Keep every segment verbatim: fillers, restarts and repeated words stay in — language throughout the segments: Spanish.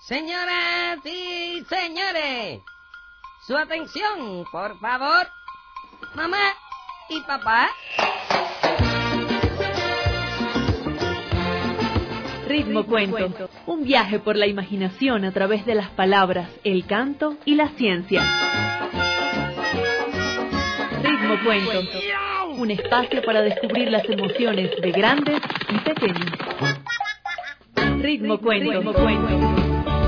Señoras y señores, su atención, por favor. Mamá y papá. Ritmo Cuento, un viaje por la imaginación a través de las palabras, el canto y la ciencia. Ritmo Cuento, un espacio para descubrir las emociones de grandes y pequeños. Ritmo Cuento. Ritmo Cuento.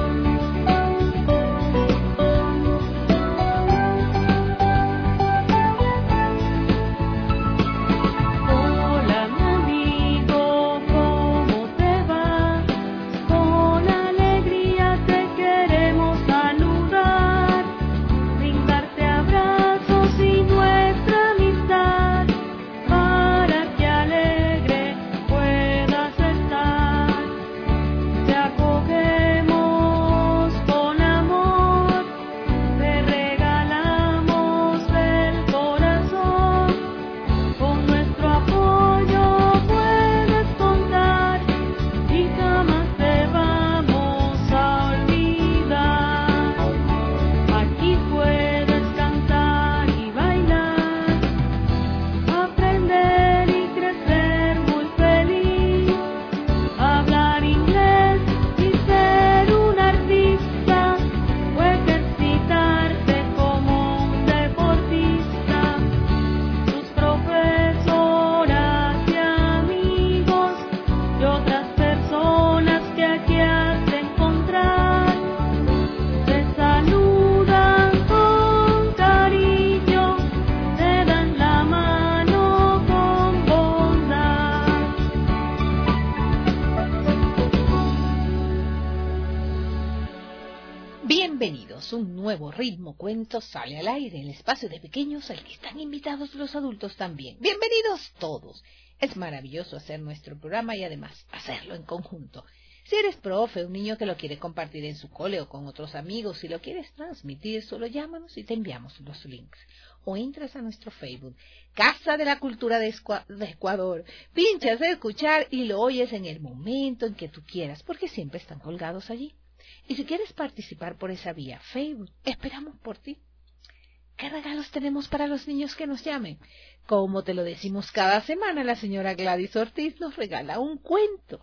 Un nuevo Ritmo Cuento sale al aire, el espacio de pequeños al que están invitados los adultos también. Bienvenidos todos. Es maravilloso hacer nuestro programa y además hacerlo en conjunto. Si eres profe, un niño que lo quiere compartir en su cole o con otros amigos, si lo quieres transmitir, solo llámanos y te enviamos los links. O entras a nuestro Facebook, Casa de la Cultura de, Escua- de Ecuador, pinchas a escuchar y lo oyes en el momento en que tú quieras, porque siempre están colgados allí. Y si quieres participar por esa vía, Facebook, esperamos por ti. ¿Qué regalos tenemos para los niños que nos llamen? Como te lo decimos cada semana, la señora Gladys Ortiz nos regala un cuento.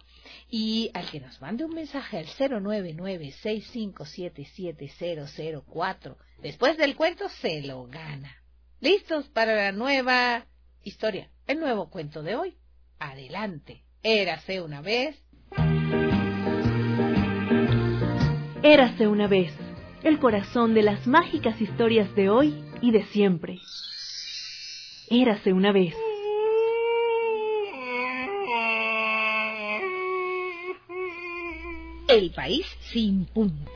Y al que nos mande un mensaje al cero nueve nueve, seis cinco siete siete, cero cero cuatro, después del cuento se lo gana. ¿Listos para la nueva historia? El nuevo cuento de hoy. Adelante. Érase una vez... Érase una vez, el corazón de las mágicas historias de hoy y de siempre. Érase una vez. El país sin punta.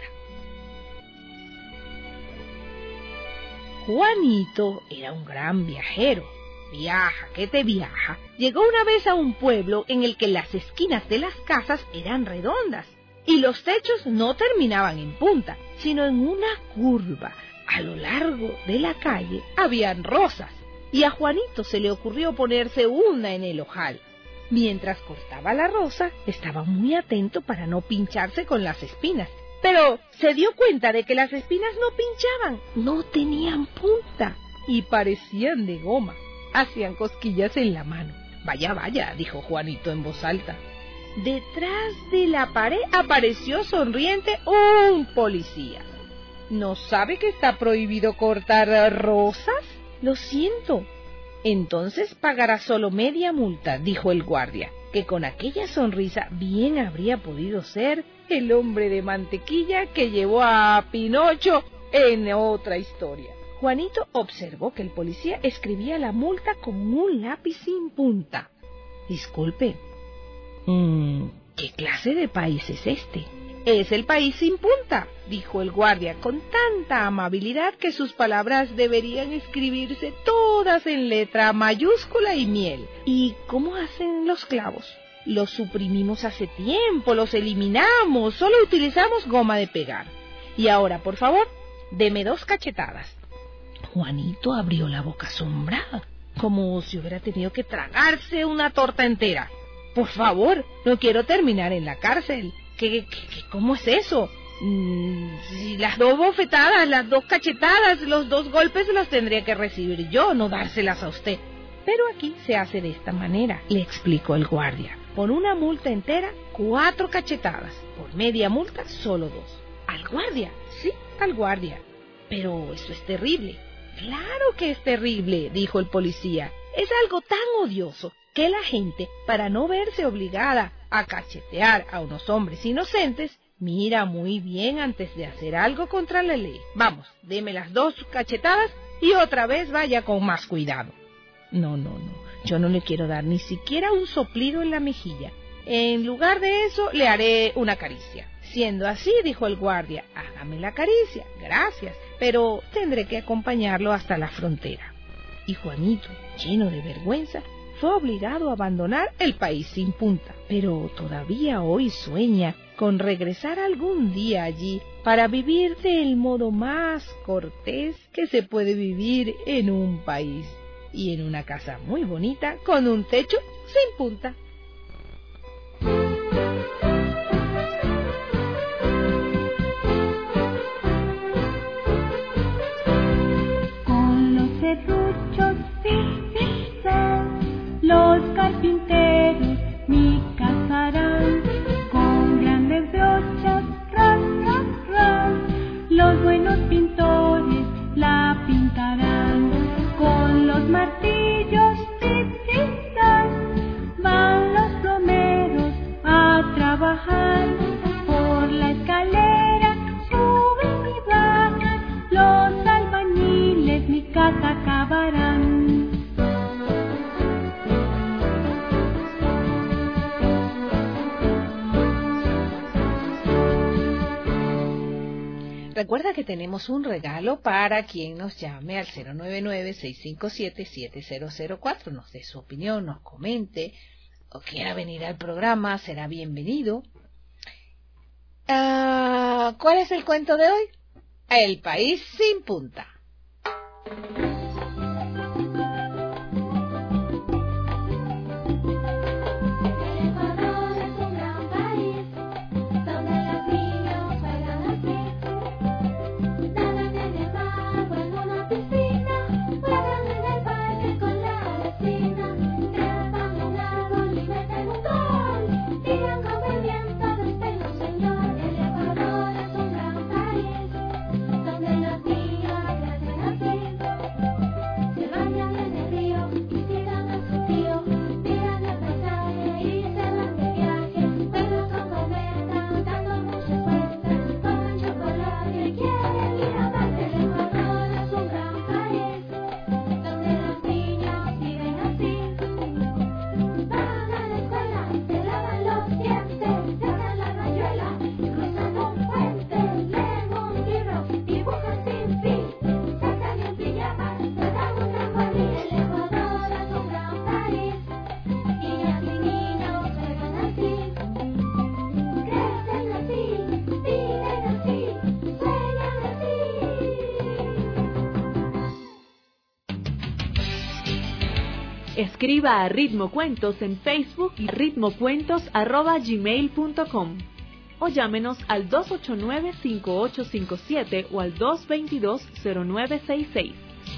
Juanito era un gran viajero. Viaja, que te viaja. Llegó una vez a un pueblo en el que las esquinas de las casas eran redondas. Y los techos no terminaban en punta, sino en una curva. A lo largo de la calle habían rosas, y a Juanito se le ocurrió ponerse una en el ojal. Mientras cortaba la rosa, estaba muy atento para no pincharse con las espinas. Pero se dio cuenta de que las espinas no pinchaban, no tenían punta, y parecían de goma. Hacían cosquillas en la mano. Vaya, vaya, dijo Juanito en voz alta. Detrás de la pared apareció sonriente un policía. ¿No sabe que está prohibido cortar rosas? Lo siento. Entonces pagará solo media multa, dijo el guardia, que con aquella sonrisa bien habría podido ser el hombre de mantequilla que llevó a Pinocho en otra historia. Juanito observó que el policía escribía la multa con un lápiz sin punta. Disculpe. Mm, ¿qué clase de país es este? Es el país sin punta, dijo el guardia con tanta amabilidad que sus palabras deberían escribirse todas en letra mayúscula y miel. ¿Y cómo hacen los clavos? Los suprimimos hace tiempo, los eliminamos, solo utilizamos goma de pegar. Y ahora, por favor, deme dos cachetadas. Juanito abrió la boca asombrada, como si hubiera tenido que tragarse una torta entera. Por favor, no quiero terminar en la cárcel. ¿Qué, qué, qué, ¿Cómo es eso? Mm, si las dos bofetadas, las dos cachetadas, los dos golpes los tendría que recibir yo, no dárselas a usted. Pero aquí se hace de esta manera, le explicó el guardia. Por una multa entera, cuatro cachetadas. Por media multa, solo dos. ¿Al guardia? Sí, al guardia. Pero eso es terrible. Claro que es terrible, dijo el policía. Es algo tan odioso que la gente, para no verse obligada a cachetear a unos hombres inocentes, mira muy bien antes de hacer algo contra la ley. Vamos, deme las dos cachetadas y otra vez vaya con más cuidado. No, no, no, yo no le quiero dar ni siquiera un soplido en la mejilla. En lugar de eso, le haré una caricia. Siendo así, dijo el guardia, hágame la caricia, gracias, pero tendré que acompañarlo hasta la frontera. Y Juanito, lleno de vergüenza, fue obligado a abandonar el país sin punta, pero todavía hoy sueña con regresar algún día allí para vivir del modo más cortés que se puede vivir en un país, y en una casa muy bonita con un techo sin punta. Con los serruchos los carpinteros mi casa harán, con grandes brochas, ras, ras, ras, los buenos pintores la pintarán, con los martillos, tic, tic, tac, van los plomeros a trabajar, por la escalera suben y bajan, los albañiles mi casa acabarán. Recuerda que tenemos un regalo para quien nos llame al cero nueve nueve, seis cinco siete, siete cero cero cuatro, nos dé su opinión, nos comente o quiera venir al programa, será bienvenido. Uh, ¿Cuál es el cuento de hoy? El país sin punta. Escriba a Ritmo Cuentos en Facebook y ritmocuentos arroba gmail punto com o llámenos al dos ocho nueve, cinco ocho cinco siete o al dos dos dos, cero nueve seis seis.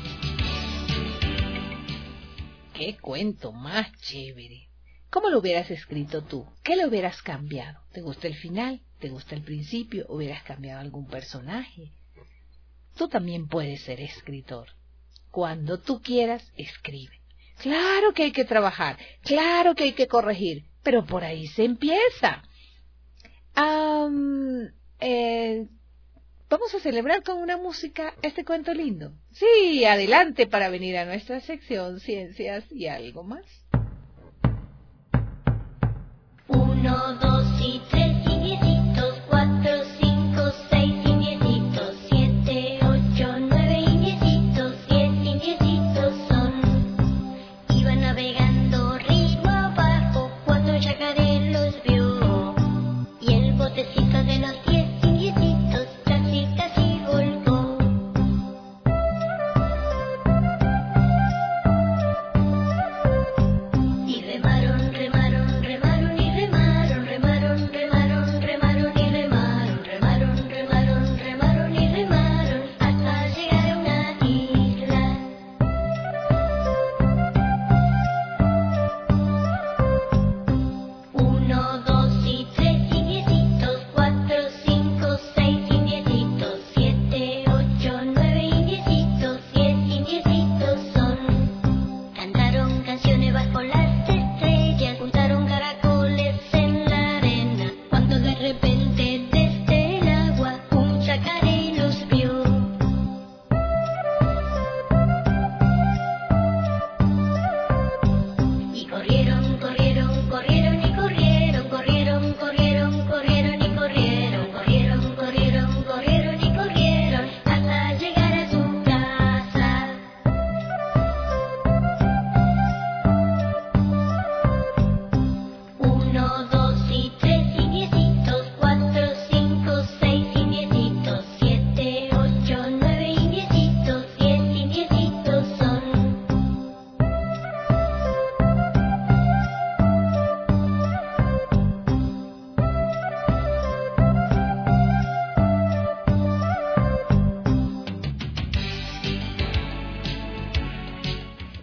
¡Qué cuento más chévere! ¿Cómo lo hubieras escrito tú? ¿Qué le hubieras cambiado? ¿Te gusta el final? ¿Te gusta el principio? ¿Hubieras cambiado algún personaje? Tú también puedes ser escritor. Cuando tú quieras, escribe. Claro que hay que trabajar, claro que hay que corregir, pero por ahí se empieza. Um, eh, ¿Vamos a celebrar con una música este cuento lindo? Sí, adelante para venir a nuestra sección Ciencias y algo más. Uno, dos y tres y diecitos, cuatro, cinco, seis y diecitos, siete, ocho, nueve y diecitos, diez y diecitos son. Iban navegando río abajo cuando Yacaré los vio, y el botecito de los diez y diecitos casi casi volcó. Y remaron, remaron, remaron y remaron, remaron, remaron.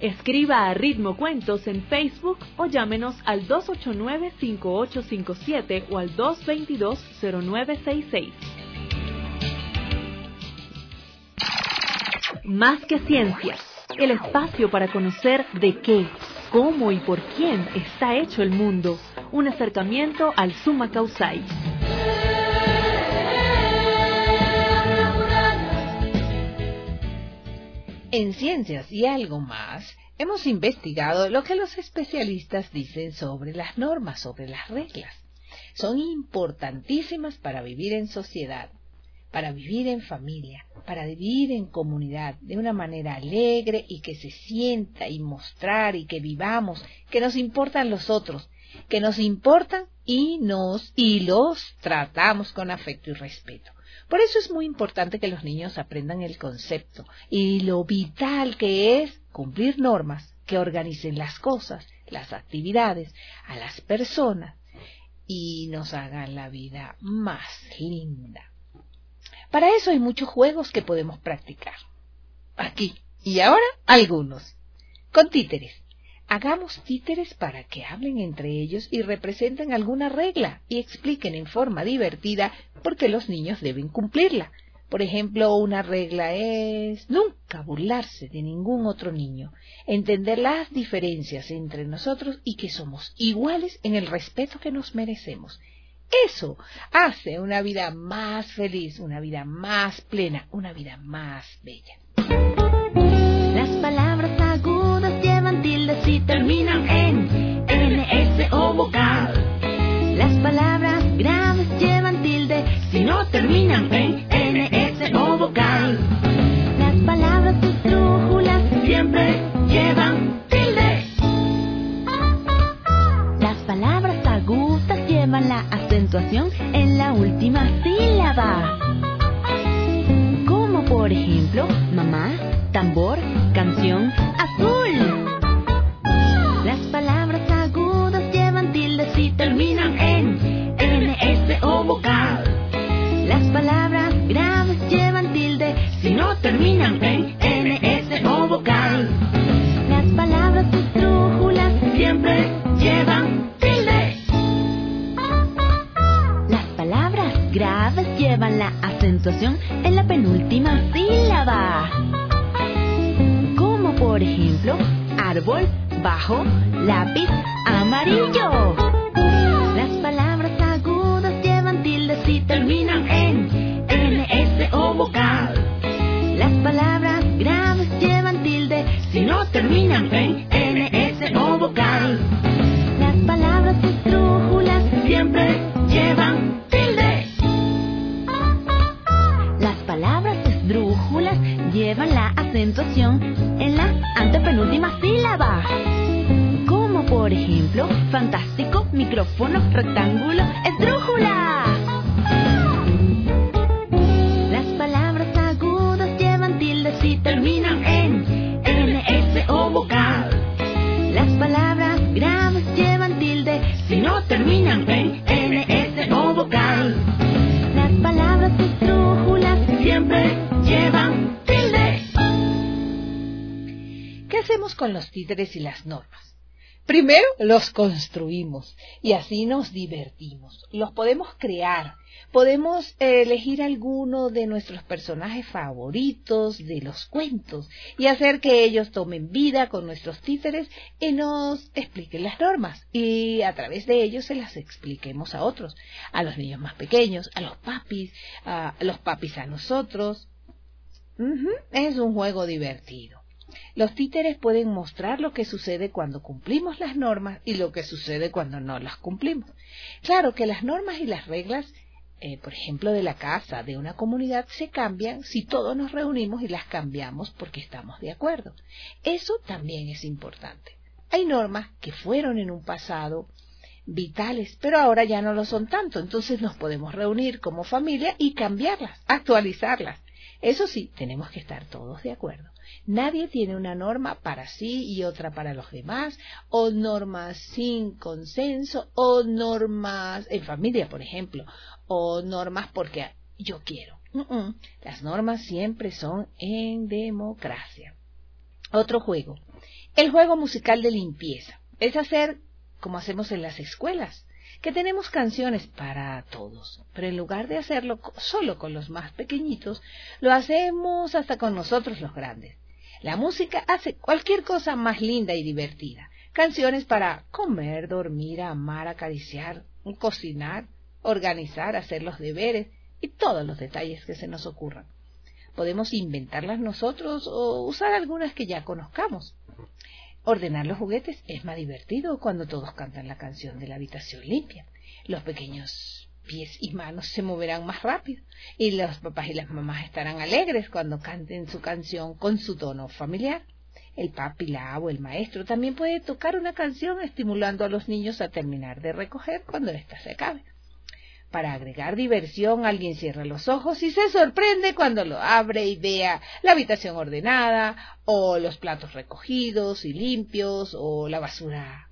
Escriba a Ritmo Cuentos en Facebook o llámenos al dos ocho nueve, cinco ocho cinco siete o al dos dos dos, cero nueve seis seis. Más que ciencia, el espacio para conocer de qué, cómo y por quién está hecho el mundo. Un acercamiento al Summa Causai. En Ciencias y algo más, hemos investigado lo que los especialistas dicen sobre las normas, sobre las reglas. Son importantísimas para vivir en sociedad, para vivir en familia, para vivir en comunidad de una manera alegre y que se sienta y mostrar y que vivamos, que nos importan los otros, que nos importan y nos y los tratamos con afecto y respeto. Por eso es muy importante que los niños aprendan el concepto y lo vital que es cumplir normas que organicen las cosas, las actividades, a las personas y nos hagan la vida más linda. Para eso hay muchos juegos que podemos practicar. Aquí y ahora algunos. Con títeres. Hagamos títeres para que hablen entre ellos y representen alguna regla y expliquen en forma divertida por qué los niños deben cumplirla. Por ejemplo, una regla es nunca burlarse de ningún otro niño, entender las diferencias entre nosotros y que somos iguales en el respeto que nos merecemos. Eso hace una vida más feliz, una vida más plena, una vida más bella. Las palabras agudas llevan tildes y terminan en N, S o vocal. Las palabras graves llevan tilde si no terminan en N, S o vocal. Las palabras esdrújulas siempre llevan tilde. Las palabras agudas llevan la acentuación en la última sílaba. Como por ejemplo, mamá, tambor, canción, azul. Las palabras agudas llevan tildes y terminan en N, S o vocal. Las palabras graves llevan tilde si no terminan en N, S o vocal. Las palabras esdrújulas siempre llevan tilde. Las palabras graves llevan la acentuación en la penúltima sílaba. Como por ejemplo, árbol, bajo, lápiz, amarillo. Las palabras agudas llevan tildes y terminan en N, S o vocal. Las palabras graves llevan tilde si no terminan en N, S o vocal. Las palabras esdrújulas siempre llevan tilde. Las palabras esdrújulas llevan la acentuación en la antepenúltima sílaba. Como por ejemplo, fantástico, micrófono, rectángulo, esdrújula. Las palabras agudas llevan tildes y terminan en N, S o vocal. Las palabras graves llevan tilde si no terminan en N, S o vocal. Las palabras esdrújulas siempre llevan tilde. ¿Qué hacemos con los títeres y las normas? Primero los construimos y así nos divertimos. Los podemos crear. Podemos eh, elegir alguno de nuestros personajes favoritos de los cuentos y hacer que ellos tomen vida con nuestros títeres y nos expliquen las normas. Y a través de ellos se las expliquemos a otros, a los niños más pequeños, a los papis, a los papis a nosotros. Uh-huh. Es un juego divertido. Los títeres pueden mostrar lo que sucede cuando cumplimos las normas y lo que sucede cuando no las cumplimos. Claro que las normas y las reglas, eh, por ejemplo, de la casa, de una comunidad, se cambian si todos nos reunimos y las cambiamos porque estamos de acuerdo. Eso también es importante. Hay normas que fueron en un pasado vitales, pero ahora ya no lo son tanto. Entonces nos podemos reunir como familia y cambiarlas, actualizarlas. Eso sí, tenemos que estar todos de acuerdo. Nadie tiene una norma para sí y otra para los demás, o normas sin consenso, o normas en familia, por ejemplo, o normas porque yo quiero. Uh-uh. Las normas siempre son en democracia. Otro juego El juego musical de limpieza es hacer como hacemos en las escuelas, que tenemos canciones para todos, pero en lugar de hacerlo solo con los más pequeñitos, lo hacemos hasta con nosotros los grandes. La música hace cualquier cosa más linda y divertida. Canciones para comer, dormir, amar, acariciar, cocinar, organizar, hacer los deberes y todos los detalles que se nos ocurran. Podemos inventarlas nosotros o usar algunas que ya conozcamos. Ordenar los juguetes es más divertido cuando todos cantan la canción de la habitación limpia. Los pequeños pies y manos se moverán más rápido y los papás y las mamás estarán alegres cuando canten su canción con su tono familiar. El papi, la o el maestro también puede tocar una canción estimulando a los niños a terminar de recoger cuando ésta se acabe. Para agregar diversión, alguien cierra los ojos y se sorprende cuando lo abre y vea la habitación ordenada, o los platos recogidos y limpios, o la basura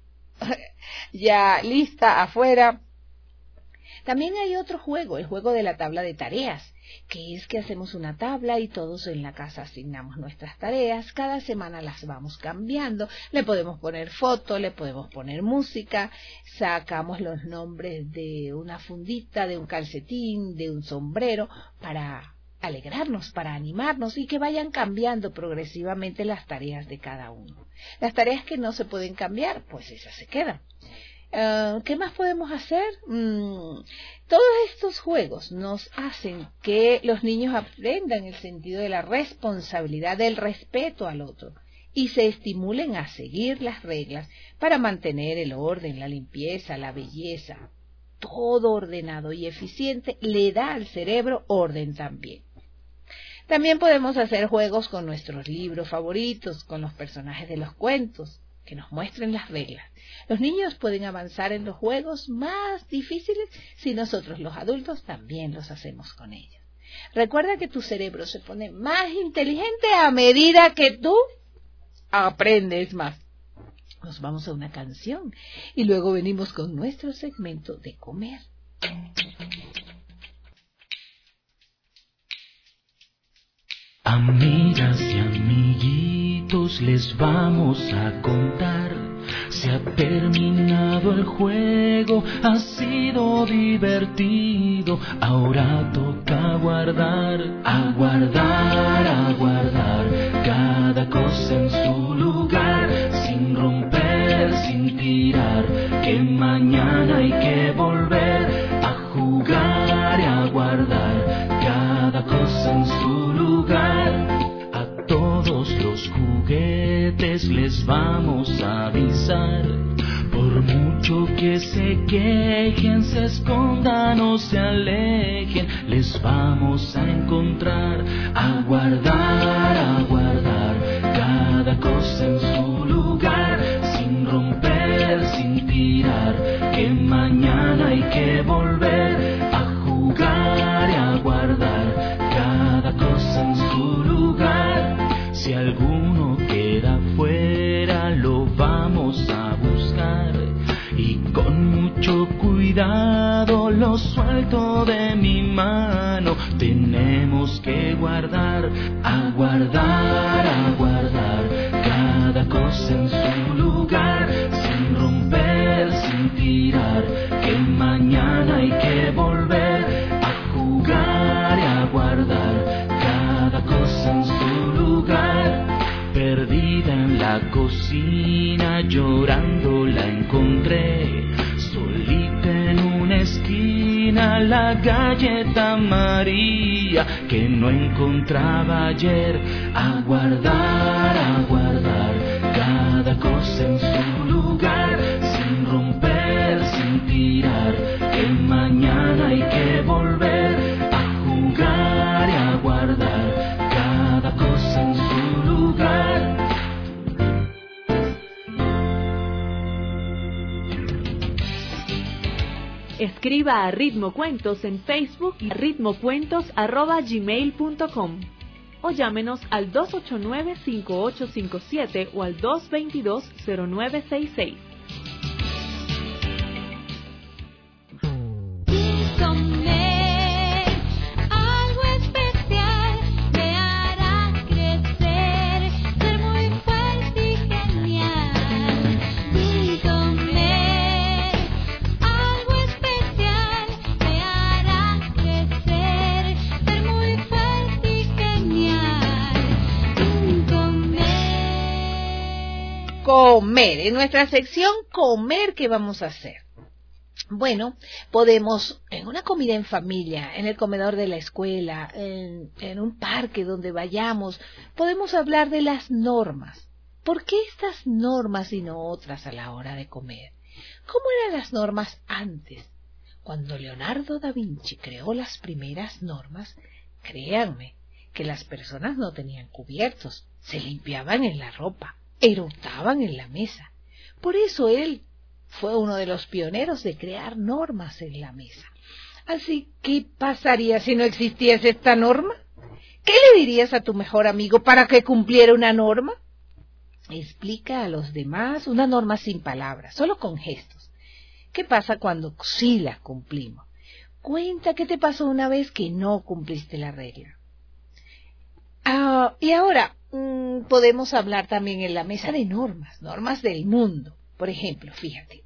ya lista afuera. También hay otro juego, el juego de la tabla de tareas, que es que hacemos una tabla y todos en la casa asignamos nuestras tareas, cada semana las vamos cambiando, le podemos poner foto, le podemos poner música, sacamos los nombres de una fundita, de un calcetín, de un sombrero, para alegrarnos, para animarnos y que vayan cambiando progresivamente las tareas de cada uno. Las tareas que no se pueden cambiar, pues esas se quedan. Uh, ¿Qué más podemos hacer? Mm, todos estos juegos nos hacen que los niños aprendan el sentido de la responsabilidad, del respeto al otro y se estimulen a seguir las reglas para mantener el orden, la limpieza, la belleza. Todo ordenado y eficiente le da al cerebro orden también. También podemos hacer juegos con nuestros libros favoritos, con los personajes de los cuentos, que nos muestren las reglas. Los niños pueden avanzar en los juegos más difíciles si nosotros los adultos también los hacemos con ellos. Recuerda que tu cerebro se pone más inteligente a medida que tú aprendes más. Nos vamos a una canción y luego venimos con nuestro segmento de comer. Amigas y amiguitos, les vamos a contar. Se ha terminado el juego, ha sido divertido. Ahora toca guardar, aguardar, aguardar cada cosa en su lugar, sin romper, sin tirar, que mañana hay que volver a jugar y a guardar cada cosa en su lugar. A todos los juguetes les vamos a avisar, por mucho que se quejen, se escondan o se alejen, les vamos a encontrar, a guardar, a guardar cada cosa en su lugar, sin romper, sin tirar, que mañana hay que volver a jugar y a guardar cada cosa en su lugar. Si alguno queda fuera, lo vamos a buscar y con mucho cuidado lo suelto de mi mano. Tenemos que guardar, aguardar, aguardar cada cosa en su lugar, sin romper, sin tirar, que mañana hay que volver a jugar y a guardar cada cosa en su lugar. Perdida en la cocina, llorando la encontré, solita en una esquina, la galleta María que no encontraba ayer. A guardar, a guardar cada cosa en su lugar, sin romper, sin tirar, que mañana hay que volver a jugar y a guardar cada cosa en su lugar. Escriba a Ritmo Cuentos en Facebook y ritmocuentos arroba gmail punto com o llámenos al dos ocho nueve, cinco ocho cinco siete o al dos dos dos, cero nueve seis seis. Comer algo especial me hará crecer, ser muy fuerte y genial. comer. En nuestra sección comer, ¿qué vamos a hacer? Bueno, podemos, en una comida en familia, en el comedor de la escuela, en, en un parque donde vayamos, podemos hablar de las normas. ¿Por qué estas normas y no otras a la hora de comer? ¿Cómo eran las normas antes? Cuando Leonardo da Vinci creó las primeras normas, créanme que las personas no tenían cubiertos, se limpiaban en la ropa, eructaban en la mesa. Por eso él fue uno de los pioneros de crear normas en la mesa. Así, ¿qué pasaría si no existiese esta norma? ¿Qué le dirías a tu mejor amigo para que cumpliera una norma? Explica a los demás una norma sin palabras, solo con gestos. ¿Qué pasa cuando sí la cumplimos? Cuenta qué te pasó una vez que no cumpliste la regla. Ah, y ahora mmm, podemos hablar también en la mesa de normas, normas del mundo. Por ejemplo, fíjate,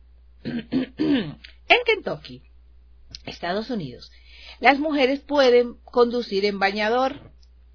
en Kentucky, Estados Unidos, las mujeres pueden conducir en bañador.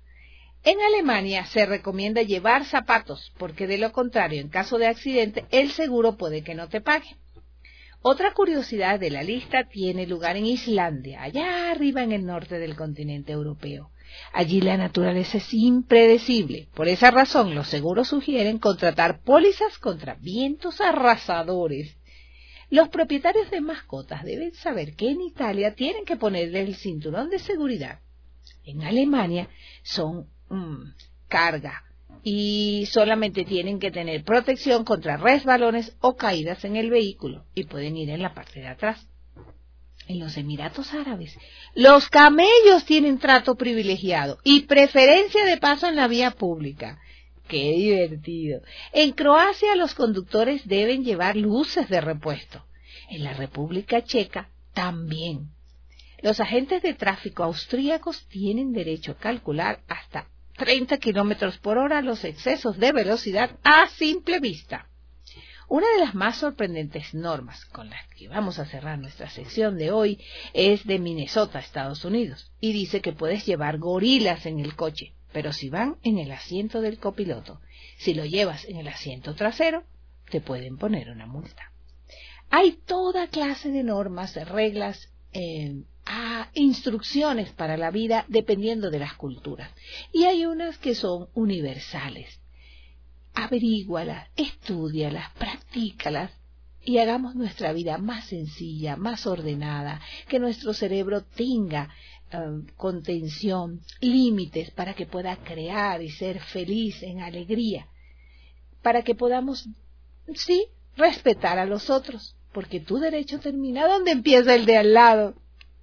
En Alemania se recomienda llevar zapatos, porque de lo contrario, en caso de accidente, el seguro puede que no te pague. Otra curiosidad de la lista tiene lugar en Islandia, allá arriba en el norte del continente europeo. Allí la naturaleza es impredecible. Por esa razón, los seguros sugieren contratar pólizas contra vientos arrasadores. Los propietarios de mascotas deben saber que en Italia tienen que ponerle el cinturón de seguridad. En Alemania son mmm, carga y solamente tienen que tener protección contra resbalones o caídas en el vehículo y pueden ir en la parte de atrás. En los Emiratos Árabes, los camellos tienen trato privilegiado y preferencia de paso en la vía pública. ¡Qué divertido! En Croacia, los conductores deben llevar luces de repuesto. En la República Checa, también. Los agentes de tráfico austríacos tienen derecho a calcular hasta treinta kilómetros por hora los excesos de velocidad a simple vista. Una de las más sorprendentes normas con las que vamos a cerrar nuestra sección de hoy es de Minnesota, Estados Unidos, y dice que puedes llevar gorilas en el coche, pero si van en el asiento del copiloto. Si lo llevas en el asiento trasero, te pueden poner una multa. Hay toda clase de normas, reglas, eh, ah, instrucciones para la vida dependiendo de las culturas, y hay unas que son universales. Averígualas, estúdialas, practícalas y hagamos nuestra vida más sencilla, más ordenada, que nuestro cerebro tenga um, contención, límites para que pueda crear y ser feliz en alegría, para que podamos, sí, respetar a los otros, porque tu derecho termina donde empieza el de al lado.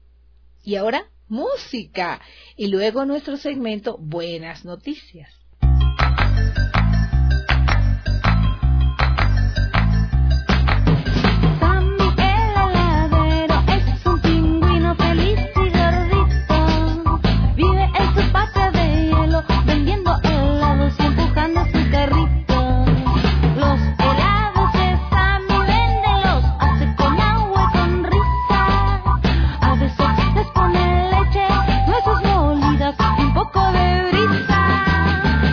Y ahora, música, y luego nuestro segmento Buenas Noticias. Un poco de brisa.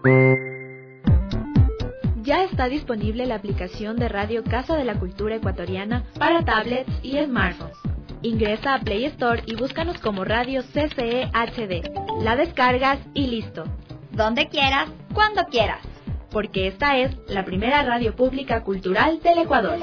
Ya está disponible la aplicación de Radio Casa de la Cultura Ecuatoriana para tablets y smartphones. Ingresa a Play Store y búscanos como Radio C C E H D. La descargas y listo. Donde quieras, cuando quieras. Porque esta es la primera radio pública cultural del Ecuador.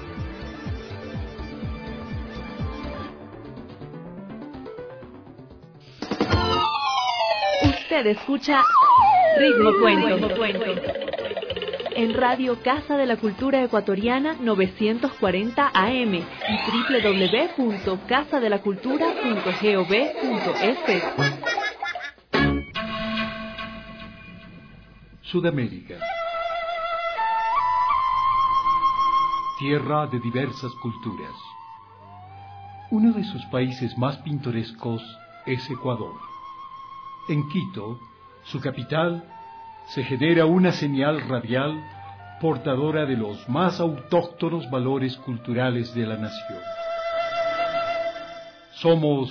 Usted escucha Ritmo Cuento. En Radio Casa de la Cultura Ecuatoriana novecientos cuarenta A M y doble u doble u doble u punto casa de la cultura punto gov punto es. Sudamérica. Tierra de diversas culturas. Uno de sus países más pintorescos es Ecuador. En Quito, su capital, se genera una señal radial portadora de los más autóctonos valores culturales de la nación. Somos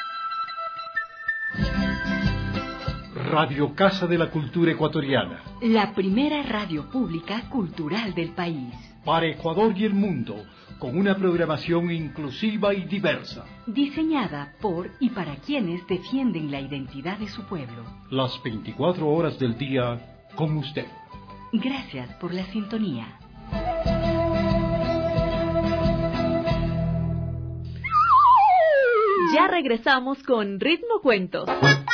Radio Casa de la Cultura Ecuatoriana, la primera radio pública cultural del país. Para Ecuador y el mundo, con una programación inclusiva y diversa. Diseñada por y para quienes defienden la identidad de su pueblo. Las veinticuatro horas del día con usted. Gracias por la sintonía. Ya regresamos con Ritmo Cuentos.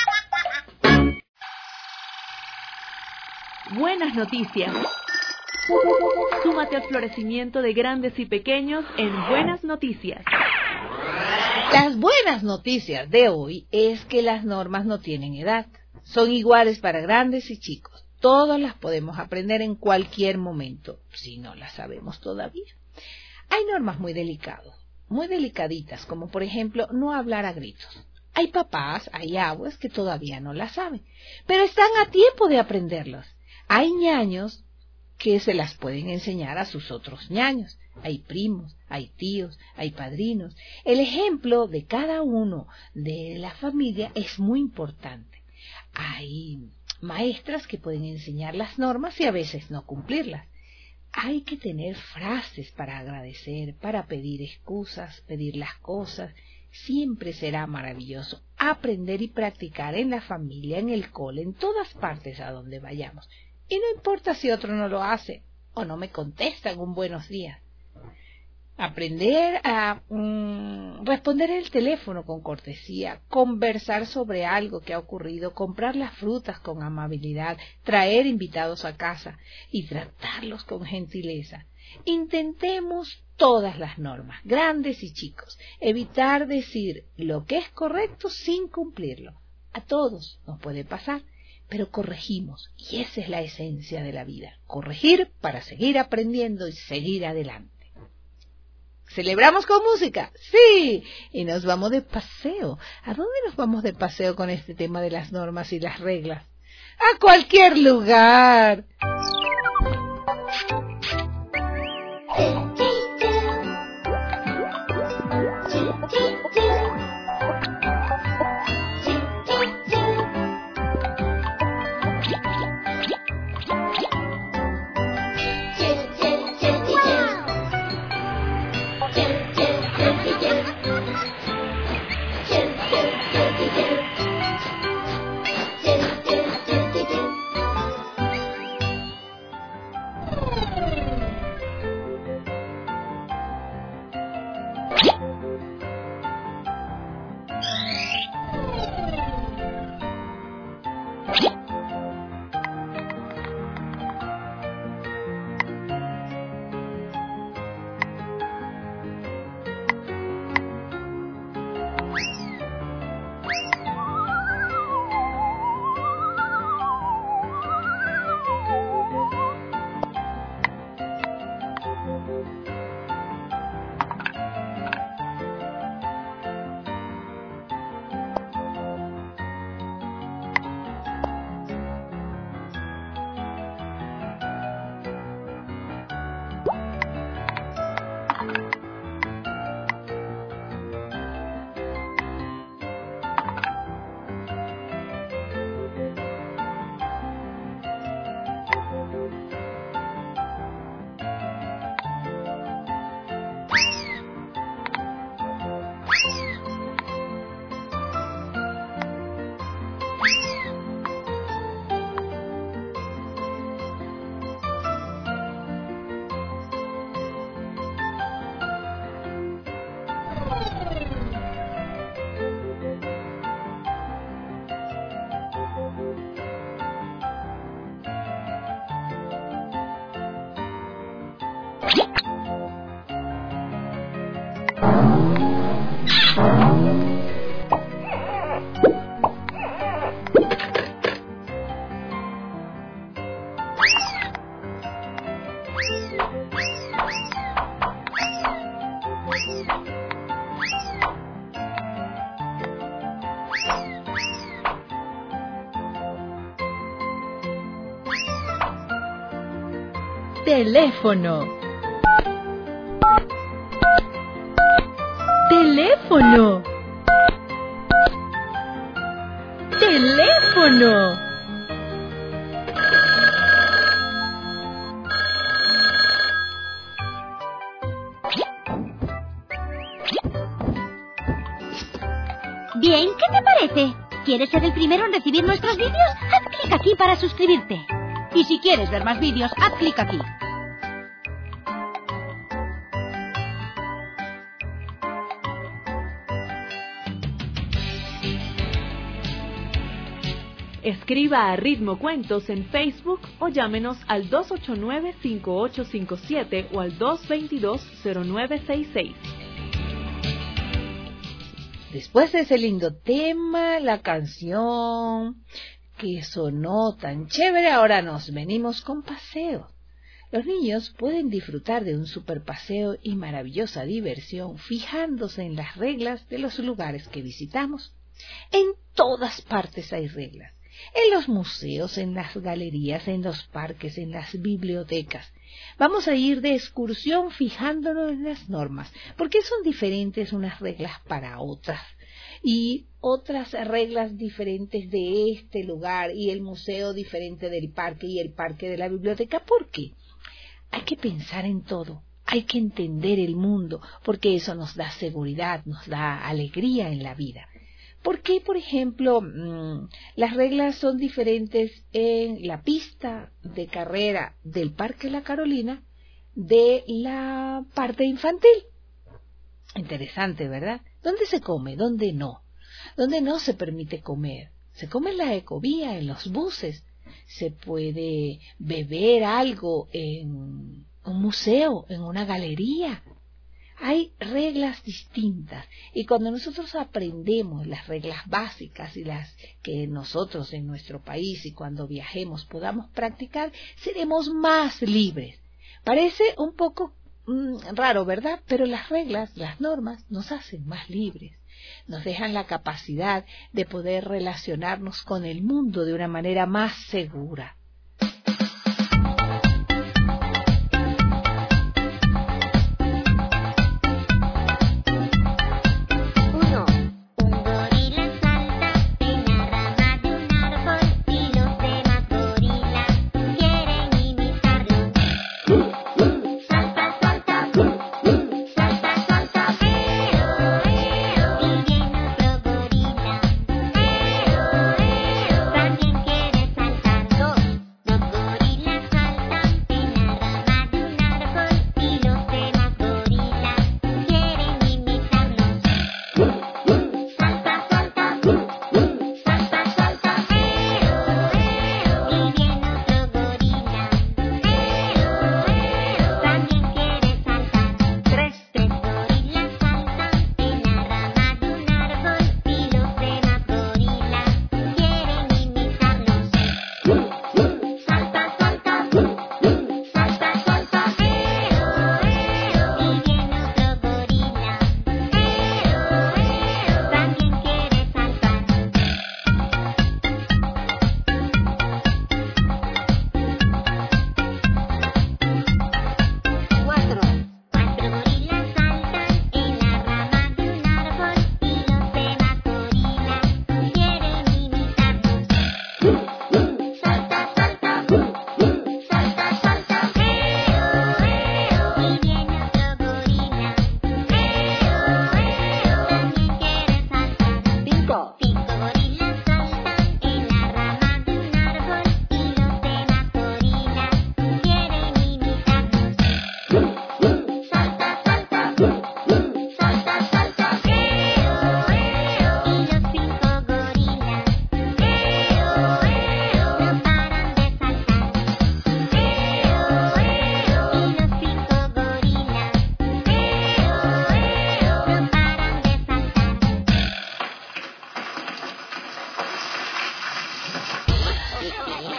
Buenas noticias. Súmate al florecimiento de grandes y pequeños en Buenas Noticias. Las buenas noticias de hoy es que las normas no tienen edad. Son iguales para grandes y chicos. Todas las podemos aprender en cualquier momento, si no las sabemos todavía. Hay normas muy delicadas, muy delicaditas, como por ejemplo no hablar a gritos. Hay papás, hay abuelos que todavía no las saben, pero están a tiempo de aprenderlas. Hay ñaños que se las pueden enseñar a sus otros ñaños. Hay primos, hay tíos, hay padrinos. El ejemplo de cada uno de la familia es muy importante. Hay maestras que pueden enseñar las normas y a veces no cumplirlas. Hay que tener frases para agradecer, para pedir excusas, pedir las cosas. Siempre será maravilloso aprender y practicar en la familia, en el cole, en todas partes a donde vayamos. Y no importa si otro no lo hace o no me contesta en un buenos días. Aprender a mm, responder el teléfono con cortesía, conversar sobre algo que ha ocurrido, comprar las frutas con amabilidad, traer invitados a casa y tratarlos con gentileza. Intentemos todas las normas, grandes y chicos, evitar decir lo que es correcto sin cumplirlo. A todos nos puede pasar, pero corregimos, y esa es la esencia de la vida, corregir para seguir aprendiendo y seguir adelante. ¿Celebramos con música? ¡Sí! Y nos vamos de paseo. ¿A dónde nos vamos de paseo con este tema de las normas y las reglas? ¡A cualquier lugar! Teléfono. Teléfono. Teléfono. Bien, ¿qué te parece? ¿Quieres ser el primero en recibir nuestros vídeos? Haz clic aquí para suscribirte. Y si quieres ver más vídeos, haz clic aquí. Escriba a Ritmo Cuentos en Facebook o llámenos al dos ocho nueve, cinco ocho cinco siete o al dos dos dos, cero nueve seis seis. Después de ese lindo tema, la canción que sonó tan chévere, ahora nos venimos con paseo. Los niños pueden disfrutar de un super paseo y maravillosa diversión fijándose en las reglas de los lugares que visitamos. En todas partes hay reglas. En los museos, en las galerías, en los parques, en las bibliotecas. Vamos a ir de excursión fijándonos en las normas, porque son diferentes unas reglas para otras, y otras reglas diferentes de este lugar, y el museo diferente del parque, y el parque de la biblioteca. ¿Por qué? Hay que pensar en todo, hay que entender el mundo, porque eso nos da seguridad, nos da alegría en la vida. ¿Por qué, por ejemplo, las reglas son diferentes en la pista de carrera del Parque La Carolina de la parte infantil? Interesante, ¿verdad? ¿Dónde se come? ¿Dónde no? ¿Dónde no se permite comer? Se come en la ecovía, en los buses. Se puede beber algo en un museo, en una galería. Hay reglas distintas, y cuando nosotros aprendemos las reglas básicas y las que nosotros en nuestro país y cuando viajemos podamos practicar, seremos más libres. Parece un poco mmm, raro, ¿verdad? Pero las reglas, las normas nos hacen más libres, nos dejan la capacidad de poder relacionarnos con el mundo de una manera más segura. También quiere saltar dos.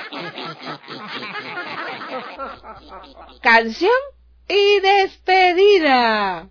Canción y despedida.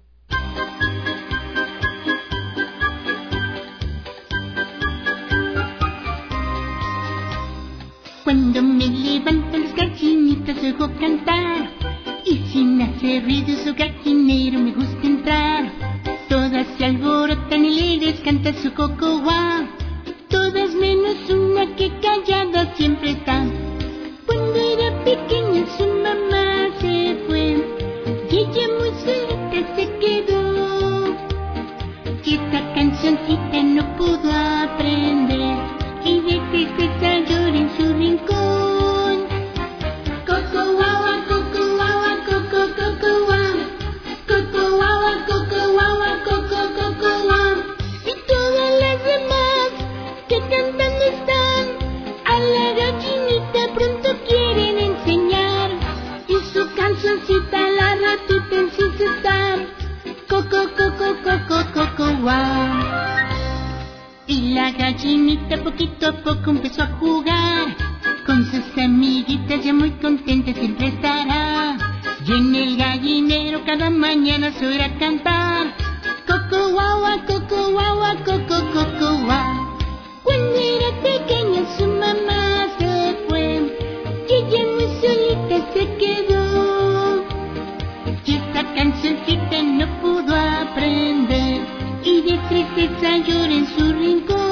Cuando me levanto las gallinitas oigo cantar, y sin hacer ruido su gallinero me gusta entrar. Todas se alborotan y alegres cantan su coco guau, todas menos una que callada siempre está. Cuando era pequeña su mamá se fue, y ella muy solita se quedó, y esta cancioncita no pudo aprender, y de tristeza llora en su rincón. Coco guagua, coco guagua, coco, coco guau, coco guagua, coco guagua, coco, coco guau. Y todas las demás que cantando están, a la gallinita pronto quieren enseñar, y su cancioncita la repiten sin cesar. Coco, coco, coco, coco guau. Y la gallinita poquito a poco empezó a jugar con sus amiguitas, ya muy contenta siempre estará. Y en el gallinero cada mañana se oirá cantar coco guagua, coco guagua, coco, coco guau. Cuando era pequeña su mamá se fue, y ella muy solita se quedó, y esta cancioncita no pudo aprender, y de tristeza llora en su rincón.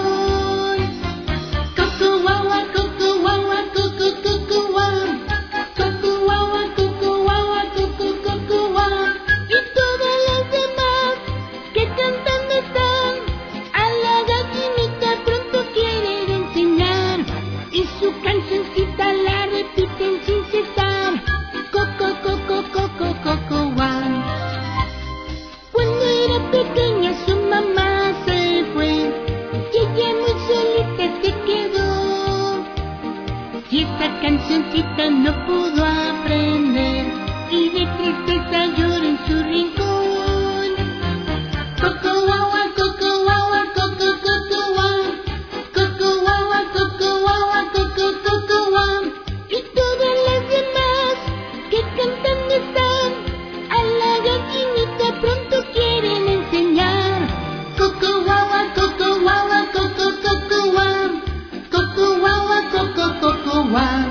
Coco guagua, coco guagua, coco, coco guau, coco guagua, coco guagua, coco, coco guau. Y todas las demás que cantando están, a la gallinita pronto quieren enseñar, y su cancioncita la repiten sin cesar. Coco, coco, coco, coco guau. Cuando era pequeña su mamá se fue, y ella muy solita se quedó, y esta cancioncita no pudo aprender, y de tristeza llora en su rincón. Coco guagua, coco guagua, coco, coco guau, coco guagua, coco guagua, coco, coco guau. Y todas las demás que cantando están, a la gallinita pronto quieren enseñar. Coco guagua, coco guagua, coco, coco guau, coco guagua, coco, coco guau,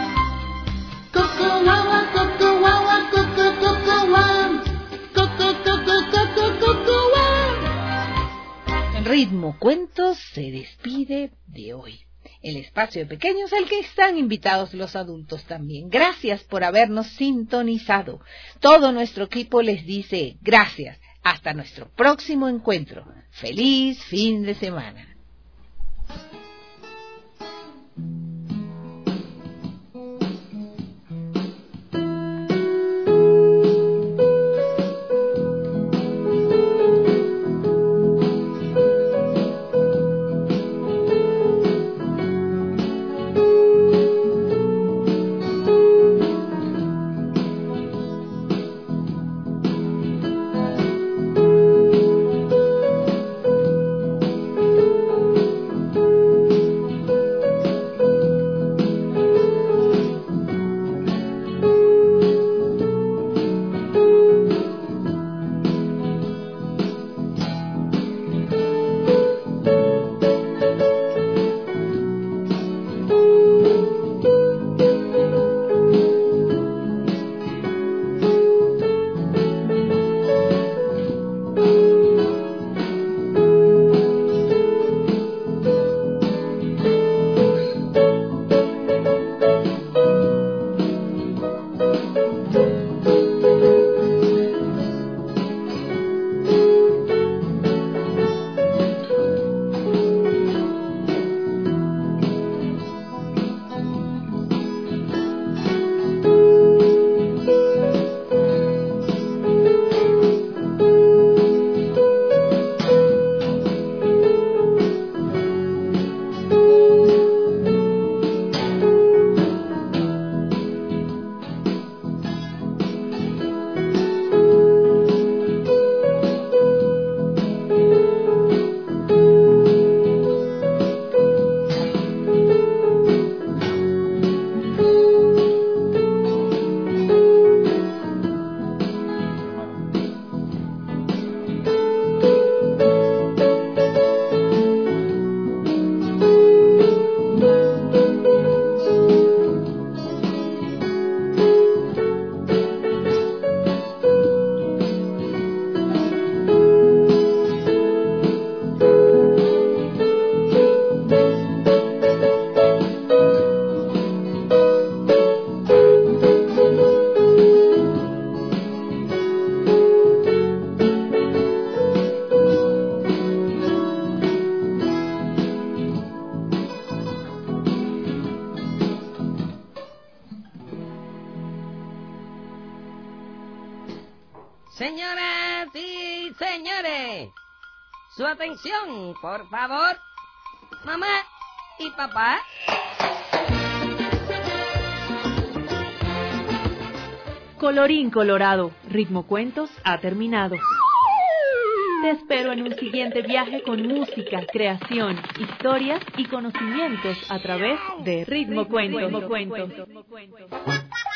coco guagua, coco guagua, coco, coco guau, coco, coco, coco, coco guau. Ritmo Cuentos se despide de hoy. El espacio de pequeños al que están invitados los adultos también. Gracias por habernos sintonizado. Todo nuestro equipo les dice gracias. Hasta nuestro próximo encuentro. Feliz fin de semana. Señoras y señores, su atención, por favor. Mamá y papá. Colorín colorado, Ritmo Cuentos ha terminado. Te espero en un siguiente viaje con música, creación, historias y conocimientos a través de Ritmo Cuentos.